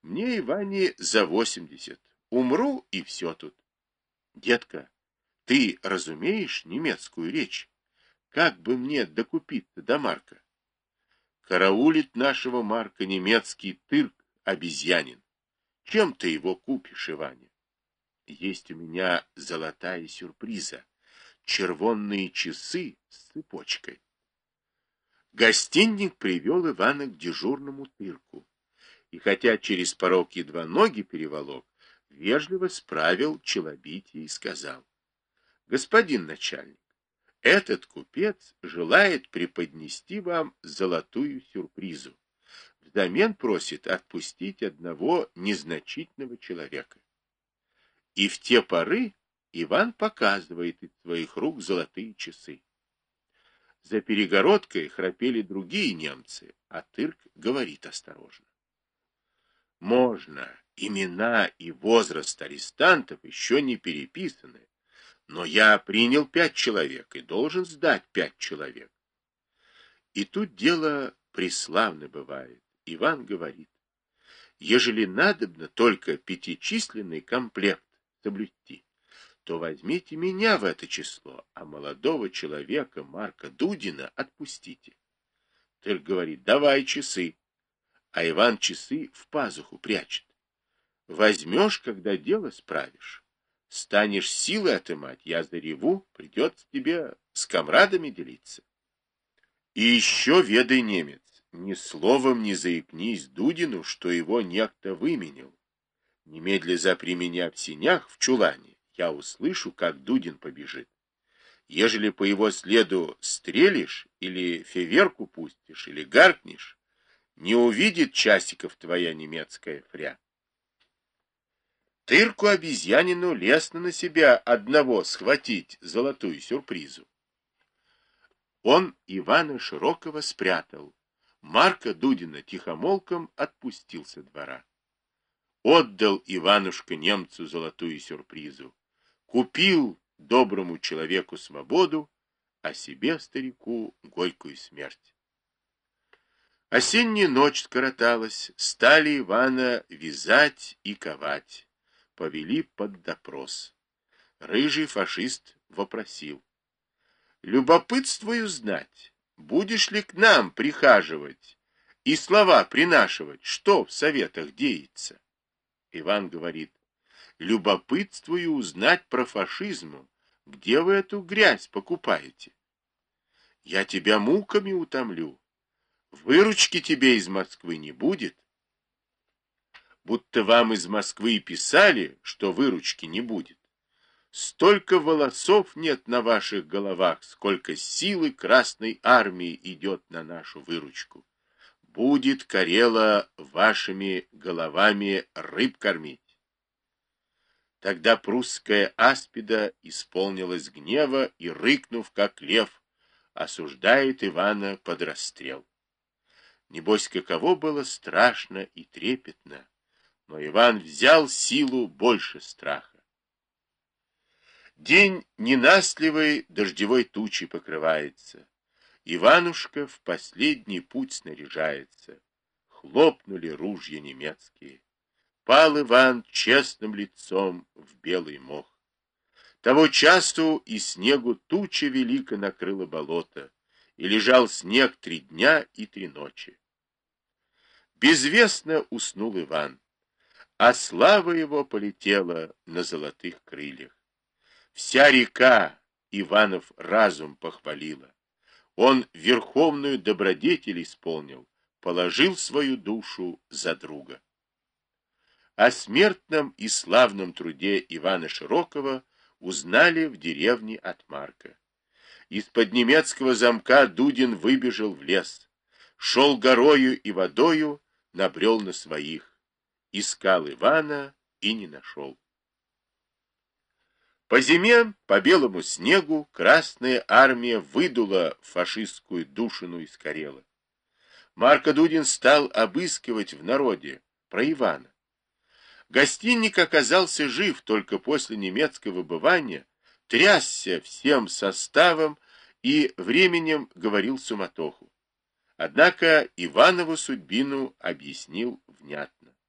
Мне, Иване, за 80. Умру, и все тут. Детка, ты разумеешь немецкую речь? Как бы мне докупиться до Марка? Караулит нашего Марка немецкий тырк, обезьянин. Чем ты его купишь, Иване? Есть у меня золотая сюрприза. Червонные часы с цепочкой. Гостинник привел Ивана к дежурному тырку. И хотя через порог едва ноги переволок, вежливо справил челобитие и сказал: господин начальник, этот купец желает преподнести вам золотую сюрпризу. Взамен просит отпустить одного незначительного человека. И в те поры Иван показывает из своих рук золотые часы. За перегородкой храпели другие немцы, а тырк говорит осторожно: можно, имена и возраст арестантов еще не переписаны, но я принял 5 человек и должен сдать 5 человек. И тут дело преславно бывает. Иван говорит: ежели надобно только пятичисленный комплект соблюсти, то возьмите меня в это число, а молодого человека Марка Дудина отпустите. Тырк говорит: давай часы. А Иван часы в пазуху прячет. Возьмешь, когда дело справишь. Станешь силой отымать, я зареву, придется тебе с комрадами делиться. И еще ведай, немец, ни словом не заикнись Дудину, что его некто выменил. Немедля запри меня в сенях в чулане, я услышу, как Дудин побежит. Ежели по его следу стрелишь, или фейверку пустишь, или гаркнешь, не увидит часиков твоя немецкая фря. Тырку обезьянину лестно на себя одного схватить золотую сюрпризу. Он Ивана Широкого спрятал. Марка Дудина тихомолком отпустил со двора. Отдал Иванушка немцу золотую сюрпризу. Купил доброму человеку свободу, а себе, старику, горькую смерть. Осенняя ночь скороталась, стали Ивана вязать и ковать. Повели под допрос. Рыжий фашист вопросил: любопытствую знать, будешь ли к нам прихаживать и слова принашивать, что в советах деется? Иван говорит: любопытствую узнать про фашизм, где вы эту грязь покупаете. Я тебя муками утомлю, выручки тебе из Москвы не будет. Будто вам из Москвы и писали, что выручки не будет. Столько волосов нет на ваших головах, сколько силы Красной Армии идет на нашу выручку. Будет Карела вашими головами рыб кормить. Тогда прусская аспида исполнилась гнева и, рыкнув, как лев, осуждает Ивана под расстрел. Небось, каково было страшно и трепетно, но Иван взял силу больше страха. День ненастливой дождевой тучей покрывается. Иванушка в последний путь снаряжается. Хлопнули ружья немецкие. Пал Иван честным лицом в белый мох. Того часу и снегу туча велика накрыла болото, и лежал снег 3 дня и 3 ночи. Безвестно уснул Иван, а слава его полетела на золотых крыльях. Вся река Иванов разум похвалила. Он верховную добродетель исполнил, положил свою душу за друга. О смертном и славном труде Ивана Широкого узнали в деревне от Марка. Из-под немецкого замка Дудин выбежал в лес, шел горою и водою, набрел на своих, искал Ивана и не нашел. По зиме, по белому снегу, Красная Армия выдула фашистскую душину из Карелы. Марко Дудин стал обыскивать в народе про Ивана. Гостинник оказался жив только после немецкого бывания, трясся всем составом и временем говорил суматоху. Однако Иванову судьбину объяснил внятно.